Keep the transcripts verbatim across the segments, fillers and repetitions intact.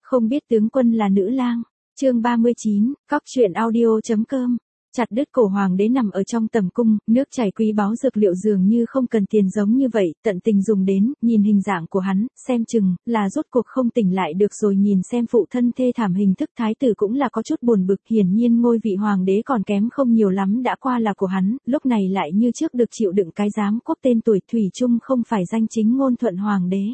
Không biết tướng quân là nữ lang. Chương ba mươi chín, cóc truyện audio.com. Chặt đứt cổ hoàng đế nằm ở trong tầm cung, nước chảy quý báu dược liệu dường như không cần tiền giống như vậy, tận tình dùng đến, nhìn hình dạng của hắn, xem chừng, là rốt cuộc không tỉnh lại được rồi. Nhìn xem phụ thân thê thảm hình thức thái tử cũng là có chút buồn bực, hiển nhiên ngôi vị hoàng đế còn kém không nhiều lắm đã qua là của hắn, lúc này lại như trước được chịu đựng cái giám quốc tên tuổi, thủy chung không phải danh chính ngôn thuận hoàng đế.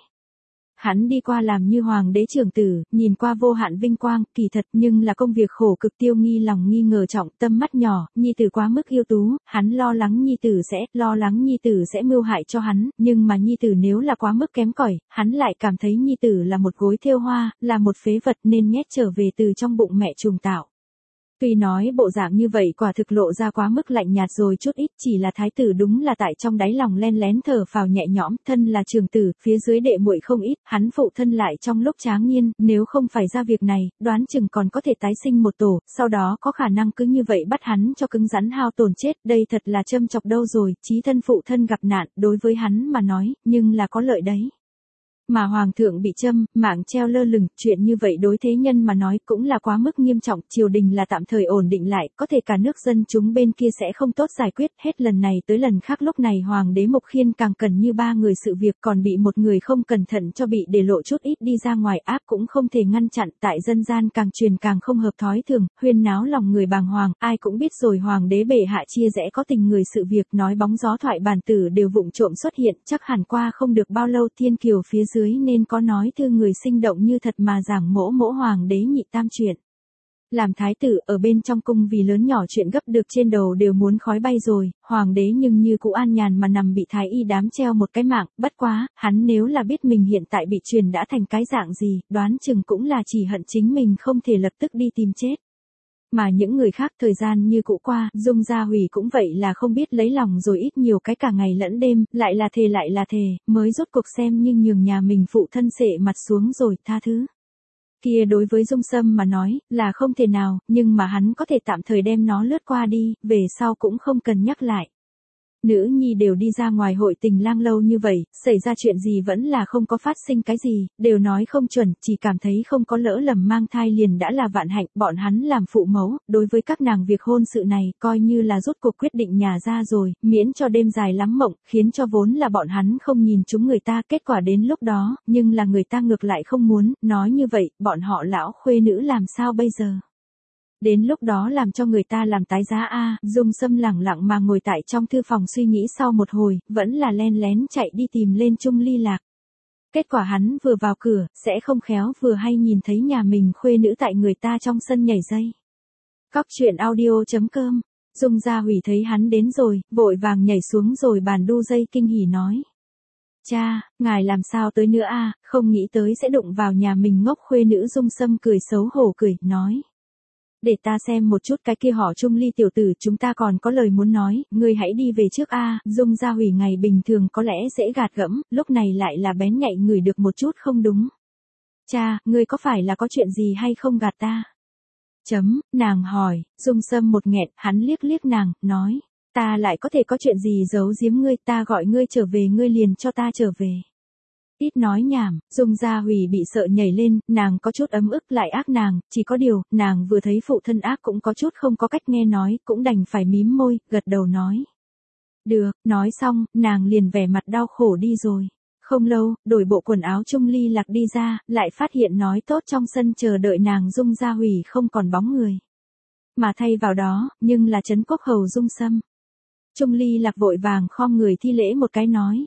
Hắn đi qua làm như hoàng đế trưởng tử, nhìn qua vô hạn vinh quang, kỳ thật nhưng là công việc khổ cực. Tiêu Nghi lòng nghi ngờ trọng, tâm mắt nhỏ, nhi tử quá mức ưu tú, hắn lo lắng nhi tử sẽ, lo lắng nhi tử sẽ mưu hại cho hắn, nhưng mà nhi tử nếu là quá mức kém cỏi, hắn lại cảm thấy nhi tử là một gối thêu hoa, là một phế vật nên nhét trở về từ trong bụng mẹ trùng tạo. Tuy nói bộ dạng như vậy quả thực lộ ra quá mức lạnh nhạt rồi chút ít, chỉ là thái tử đúng là tại trong đáy lòng len lén thở phào nhẹ nhõm, thân là trường tử, phía dưới đệ muội không ít, hắn phụ thân lại trong lúc tráng niên, nếu không phải ra việc này, đoán chừng còn có thể tái sinh một tổ, sau đó có khả năng cứ như vậy bắt hắn cho cứng rắn hao tổn chết, đây thật là châm chọc đâu rồi, chí thân phụ thân gặp nạn, đối với hắn mà nói, nhưng là có lợi đấy. Mà hoàng thượng bị châm, mạng treo lơ lửng, chuyện như vậy đối thế nhân mà nói cũng là quá mức nghiêm trọng, triều đình là tạm thời ổn định lại, có thể cả nước dân chúng bên kia sẽ không tốt giải quyết, hết lần này tới lần khác lúc này hoàng đế Mục Khiên càng cần như ba người sự việc, còn bị một người không cẩn thận cho bị để lộ chút ít đi ra ngoài, áp cũng không thể ngăn chặn, tại dân gian càng truyền càng không hợp thói thường, huyên náo lòng người bàng hoàng, ai cũng biết rồi hoàng đế bệ hạ chia rẽ có tình người sự việc, nói bóng gió thoại bản tử đều vụng trộm xuất hiện, chắc hẳn qua không được bao lâu thiên kiều phía dưới nên có nói thư người sinh động như thật mà giảng mỗ mỗ hoàng đế nhị tam chuyện. Làm thái tử ở bên trong cung vì lớn nhỏ chuyện gấp được trên đầu đều muốn khói bay rồi, hoàng đế nhưng như cũ an nhàn mà nằm bị thái y đám treo một cái mạng, bất quá, hắn nếu là biết mình hiện tại bị truyền đã thành cái dạng gì, đoán chừng cũng là chỉ hận chính mình không thể lập tức đi tìm chết. Mà những người khác thời gian như cũ qua, Dung Gia Hủy cũng vậy là không biết lấy lòng rồi ít nhiều cái cả ngày lẫn đêm, lại là thề lại là thề, mới rốt cuộc xem như nhường nhà mình phụ thân sệ mặt xuống rồi, tha thứ. Kia đối với Dung Sâm mà nói, là không thể nào, nhưng mà hắn có thể tạm thời đem nó lướt qua đi, về sau cũng không cần nhắc lại. Nữ nhi đều đi ra ngoài hội tình lang lâu như vậy, xảy ra chuyện gì vẫn là không có phát sinh cái gì, đều nói không chuẩn, chỉ cảm thấy không có lỡ lầm mang thai liền đã là vạn hạnh, bọn hắn làm phụ mẫu, đối với các nàng việc hôn sự này, coi như là rốt cuộc quyết định nhà ra rồi, miễn cho đêm dài lắm mộng, khiến cho vốn là bọn hắn không nhìn chúng người ta, kết quả đến lúc đó, nhưng là người ta ngược lại không muốn, nói như vậy, bọn họ lão khuê nữ làm sao bây giờ? Đến lúc đó làm cho người ta làm tái giá a. Dung Sâm lẳng lặng mà ngồi tại trong thư phòng suy nghĩ sau một hồi, vẫn là len lén chạy đi tìm lên Trung Ly Lạc. Kết quả hắn vừa vào cửa, sẽ không khéo vừa hay nhìn thấy nhà mình khuê nữ tại người ta trong sân nhảy dây. Cóc truyện audio.com. Dung Gia Hủy thấy hắn đến rồi, vội vàng nhảy xuống rồi bàn đu dây kinh hỉ nói. Cha, ngài làm sao tới nữa a? Không nghĩ tới sẽ đụng vào nhà mình ngốc khuê nữ. Dung Sâm cười xấu hổ cười, nói. Để ta xem một chút cái kia họ Trung Ly tiểu tử, chúng ta còn có lời muốn nói, ngươi hãy đi về trước a. Dung Gia Hủy ngày bình thường có lẽ dễ gạt gẫm, lúc này lại là bén nhạy ngửi được một chút không đúng. Cha, ngươi có phải là có chuyện gì hay không gạt ta? Chấm, nàng hỏi. Dung Sâm một nghẹn, hắn liếc liếc nàng, nói, ta lại có thể có chuyện gì giấu giếm ngươi, ta gọi ngươi trở về ngươi liền cho ta trở về. Ít nói nhảm, Dung Gia Hủy bị sợ nhảy lên, nàng có chút ấm ức lại ác nàng, chỉ có điều, nàng vừa thấy phụ thân ác cũng có chút không có cách nghe nói, cũng đành phải mím môi, gật đầu nói. Được, nói xong, nàng liền vẻ mặt đau khổ đi rồi. Không lâu, đổi bộ quần áo Trung Ly Lạc đi ra, lại phát hiện nói tốt trong sân chờ đợi nàng Dung Gia Hủy không còn bóng người. Mà thay vào đó, nhưng là Trấn Quốc hầu Dung Sâm. Trung Ly Lạc vội vàng khom người thi lễ một cái nói.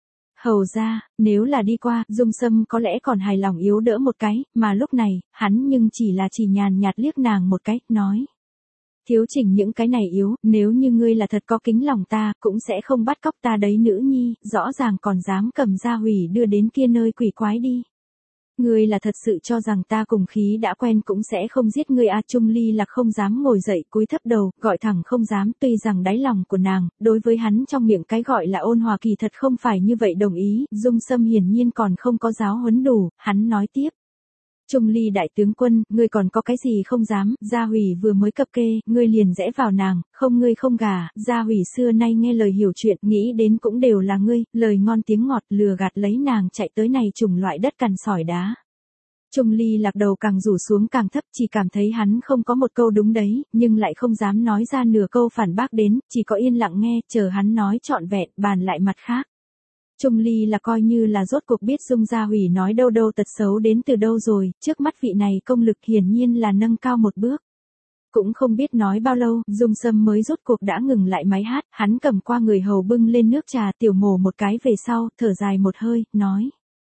Hầu ra, nếu là đi qua, Dung Sâm có lẽ còn hài lòng yếu đỡ một cái, mà lúc này, hắn nhưng chỉ là chỉ nhàn nhạt liếc nàng một cái, nói. Thiếu chỉnh những cái này yếu, nếu như ngươi là thật có kính lòng ta, cũng sẽ không bắt cóc ta đấy nữ nhi, rõ ràng còn dám cầm Gia Hủy đưa đến kia nơi quỷ quái đi. Ngươi là thật sự cho rằng ta cùng khí đã quen cũng sẽ không giết ngươi a. Trung Ly là không dám ngồi dậy, cúi thấp đầu, gọi thẳng không dám, tuy rằng đáy lòng của nàng, đối với hắn trong miệng cái gọi là ôn hòa kỳ thật không phải như vậy đồng ý, Dung Sâm hiển nhiên còn không có giáo huấn đủ, hắn nói tiếp. Trung Ly đại tướng quân, ngươi còn có cái gì không dám, Gia Hủy vừa mới cập kê, ngươi liền rẽ vào nàng, không ngươi không gả, Gia Hủy xưa nay nghe lời hiểu chuyện, nghĩ đến cũng đều là ngươi, lời ngon tiếng ngọt lừa gạt lấy nàng chạy tới này chủng loại đất cằn sỏi đá. Trung Ly Lạc đầu càng rủ xuống càng thấp, chỉ cảm thấy hắn không có một câu đúng đấy, nhưng lại không dám nói ra nửa câu phản bác đến, chỉ có yên lặng nghe, chờ hắn nói trọn vẹn, bàn lại mặt khác. Trung Ly là coi như là rốt cuộc biết Dung Gia Hủy nói đâu đâu tật xấu đến từ đâu rồi, trước mắt vị này công lực hiển nhiên là nâng cao một bước. Cũng không biết nói bao lâu, Dung Sâm mới rốt cuộc đã ngừng lại máy hát, hắn cầm qua người hầu bưng lên nước trà tiểu mổ một cái về sau, thở dài một hơi, nói.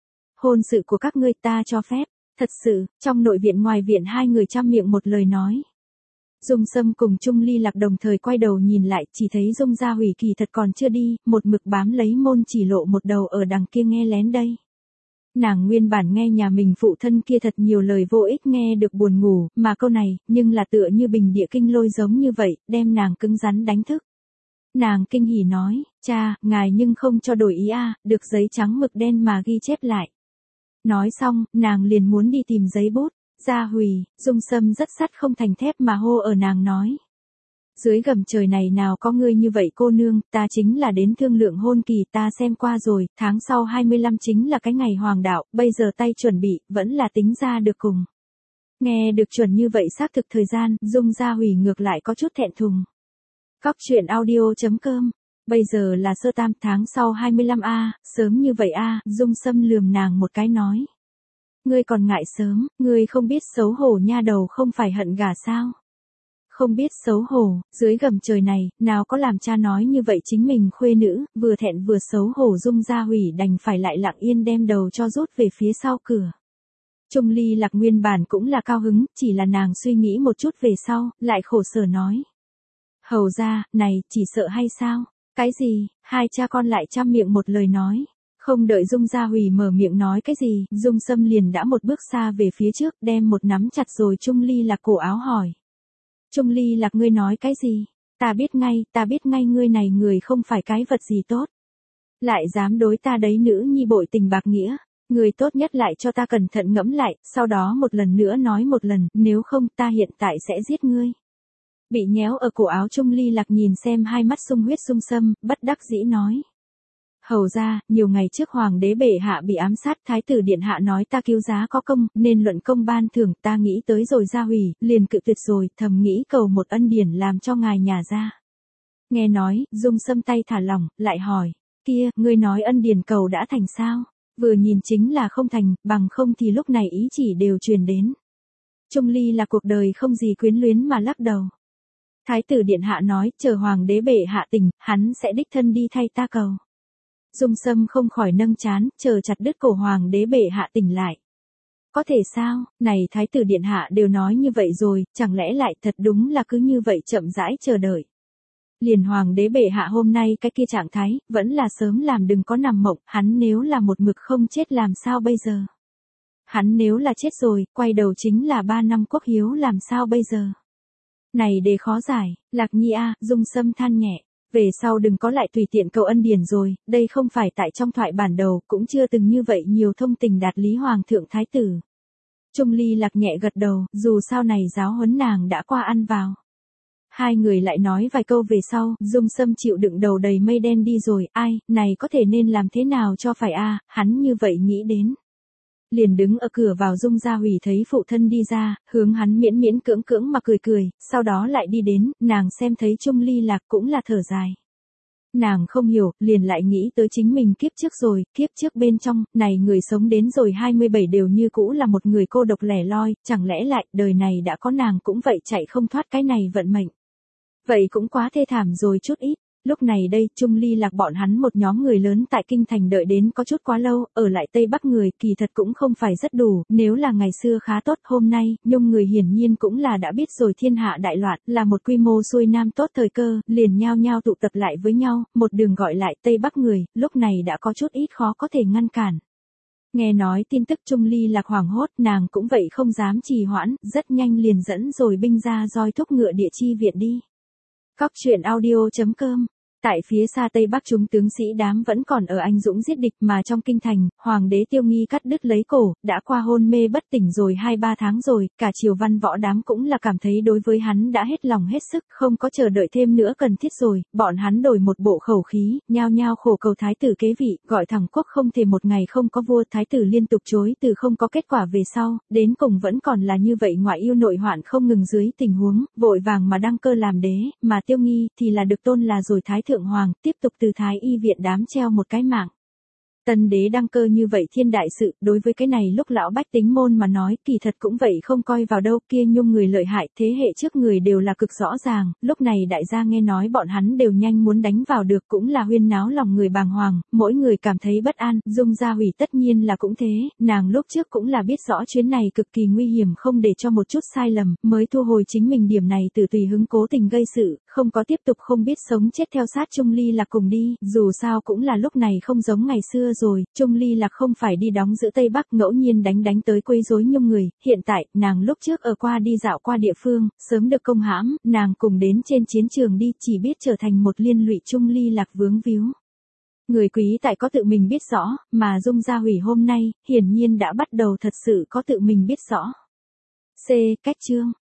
Hôn sự của các ngươi ta cho phép, thật sự, trong nội viện ngoài viện hai người trăm miệng một lời nói. Dung Sâm cùng Trung Ly Lạc đồng thời quay đầu nhìn lại, chỉ thấy Dung Gia Hủy kỳ thật còn chưa đi, một mực bám lấy môn chỉ lộ một đầu ở đằng kia nghe lén đây. Nàng nguyên bản nghe nhà mình phụ thân kia thật nhiều lời vô ích nghe được buồn ngủ, mà câu này, nhưng là tựa như bình địa kinh lôi giống như vậy, đem nàng cứng rắn đánh thức. Nàng kinh hỉ nói, cha, ngài nhưng không cho đổi ý a, được giấy trắng mực đen mà ghi chép lại. Nói xong, nàng liền muốn đi tìm giấy bút. Gia Hủy, Dung Sâm rất sắt không thành thép mà hô ở nàng nói. Dưới gầm trời này nào có ngươi như vậy cô nương, ta chính là đến thương lượng hôn kỳ ta xem qua rồi, tháng sau hai mươi lăm chính là cái ngày hoàng đạo, bây giờ tay chuẩn bị, vẫn là tính ra được cùng. Nghe được chuẩn như vậy xác thực thời gian, Dung Gia Hủy ngược lại có chút thẹn thùng. Cóc truyện audio chấm com, bây giờ là sơ tam tháng sau hai mươi lăm a, sớm như vậy a, Dung Sâm lườm nàng một cái nói. Ngươi còn ngại sớm, ngươi không biết xấu hổ nha đầu không phải hận gả sao? Không biết xấu hổ, dưới gầm trời này, nào có làm cha nói như vậy chính mình khuê nữ, vừa thẹn vừa xấu hổ Dung Gia Hủy đành phải lại lặng yên đem đầu cho rút về phía sau cửa. Trung Ly Lạc nguyên bản cũng là cao hứng, chỉ là nàng suy nghĩ một chút về sau, lại khổ sở nói. Hầu ra, này, chỉ sợ hay sao? Cái gì? Hai cha con lại trăm miệng một lời nói. Không đợi Dung Gia Hủy mở miệng nói cái gì, Dung Sâm liền đã một bước xa về phía trước, đem một nắm chặt rồi Trung Ly Lạc cổ áo hỏi. Trung Ly Lạc ngươi nói cái gì? Ta biết ngay, ta biết ngay ngươi này người không phải cái vật gì tốt. Lại dám đối ta đấy nữ nhi bội tình bạc nghĩa, người tốt nhất lại cho ta cẩn thận ngẫm lại, sau đó một lần nữa nói một lần, nếu không ta hiện tại sẽ giết ngươi. Bị nhéo ở cổ áo Trung Ly Lạc nhìn xem hai mắt sung huyết Dung Sâm, bất đắc dĩ nói. Hầu ra, nhiều ngày trước hoàng đế bệ hạ bị ám sát, thái tử điện hạ nói ta cứu giá có công, nên luận công ban thưởng, ta nghĩ tới rồi Gia Hủy, liền cự tuyệt rồi, thầm nghĩ cầu một ân điển làm cho ngài nhà ra. Nghe nói, Dung Sâm tay thả lỏng, lại hỏi, kia, ngươi nói ân điển cầu đã thành sao? Vừa nhìn chính là không thành, bằng không thì lúc này ý chỉ đều truyền đến. Trung Ly là cuộc đời không gì quyến luyến mà lắc đầu. Thái tử điện hạ nói, chờ hoàng đế bệ hạ tỉnh, hắn sẽ đích thân đi thay ta cầu. Dung Sâm không khỏi nâng chán, chờ chặt đứt cổ hoàng đế bệ hạ tỉnh lại. Có thể sao, này thái tử điện hạ đều nói như vậy rồi, chẳng lẽ lại thật đúng là cứ như vậy chậm rãi chờ đợi. Liền hoàng đế bệ hạ hôm nay cái kia trạng thái, vẫn là sớm làm đừng có nằm mộng, hắn nếu là một mực không chết làm sao bây giờ. Hắn nếu là chết rồi, quay đầu chính là ba năm quốc hiếu làm sao bây giờ. Này đề khó giải, Lạc Nhi a, Dung Sâm than nhẹ. Về sau đừng có lại tùy tiện cầu ân điển rồi, đây không phải tại trong thoại bản đầu, cũng chưa từng như vậy nhiều thông tình đạt lý hoàng thượng thái tử. Trung Ly Lạc nhẹ gật đầu, dù sao này giáo huấn nàng đã qua ăn vào. Hai người lại nói vài câu về sau, Dung Sâm chịu đựng đầu đầy mây đen đi rồi, ai, này có thể nên làm thế nào cho phải a, hắn như vậy nghĩ đến. Liền đứng ở cửa vào Dung Gia Hủy thấy phụ thân đi ra, hướng hắn miễn miễn cưỡng cưỡng mà cười cười, sau đó lại đi đến, nàng xem thấy Trung Ly Lạc cũng là thở dài. Nàng không hiểu, liền lại nghĩ tới chính mình kiếp trước rồi, kiếp trước bên trong, này người sống đến rồi hai mươi bảy đều như cũ là một người cô độc lẻ loi, chẳng lẽ lại, đời này đã có nàng cũng vậy chạy không thoát cái này vận mệnh. Vậy cũng quá thê thảm rồi chút ít. Lúc này đây, Trung Ly Lạc bọn hắn một nhóm người lớn tại kinh thành đợi đến có chút quá lâu, ở lại Tây Bắc người, kỳ thật cũng không phải rất đủ, nếu là ngày xưa khá tốt, hôm nay, nhung người hiển nhiên cũng là đã biết rồi thiên hạ đại loạn, là một quy mô xuôi nam tốt thời cơ, liền nhao nhao tụ tập lại với nhau, một đường gọi lại Tây Bắc người, lúc này đã có chút ít khó có thể ngăn cản. Nghe nói tin tức Trung Ly Lạc hoảng hốt, nàng cũng vậy không dám trì hoãn, rất nhanh liền dẫn rồi binh ra roi thúc ngựa địa chi viện đi. Cóc truyện audio chấm com Tại phía xa Tây Bắc chúng tướng sĩ đám vẫn còn ở anh dũng giết địch mà trong kinh thành, hoàng đế Tiêu Nghi cắt đứt lấy cổ, đã qua hôn mê bất tỉnh rồi hai ba tháng rồi, cả triều văn võ đám cũng là cảm thấy đối với hắn đã hết lòng hết sức, không có chờ đợi thêm nữa cần thiết rồi, bọn hắn đổi một bộ khẩu khí, nhao nhao khổ cầu thái tử kế vị, gọi thẳng quốc không thể một ngày không có vua, thái tử liên tục chối từ không có kết quả về sau, đến cùng vẫn còn là như vậy, ngoại yêu nội hoạn không ngừng dưới tình huống, vội vàng mà đăng cơ làm đế, mà Tiêu Nghi thì là được tôn là rồi thái thượng hoàng, tiếp tục từ thái y viện đám treo một cái mạng. Tân đế đăng cơ như vậy thiên đại sự, đối với cái này lúc lão bách tính môn mà nói, kỳ thật cũng vậy không coi vào đâu, kia nhung người lợi hại, thế hệ trước người đều là cực rõ ràng, lúc này đại gia nghe nói bọn hắn đều nhanh muốn đánh vào được, cũng là huyên náo lòng người bàng hoàng, mỗi người cảm thấy bất an, Dung Gia Hủy tất nhiên là cũng thế, nàng lúc trước cũng là biết rõ chuyến này cực kỳ nguy hiểm, không để cho một chút sai lầm, mới thu hồi chính mình điểm này từ tùy hứng cố tình gây sự, không có tiếp tục không biết sống chết theo sát Trung Ly Lạc cùng đi, dù sao cũng là lúc này không giống ngày xưa rồi, Trung Ly Lạc không phải đi đóng giữ Tây Bắc ngẫu nhiên đánh đánh tới quấy rối nhung người, hiện tại, nàng lúc trước ở qua đi dạo qua địa phương, sớm được công hãm, nàng cùng đến trên chiến trường đi, chỉ biết trở thành một liên lụy Trung Ly Lạc vướng víu. Người quý tại có tự mình biết rõ, mà Dung Gia Hủy hôm nay, hiển nhiên đã bắt đầu thật sự có tự mình biết rõ. C. Cách chương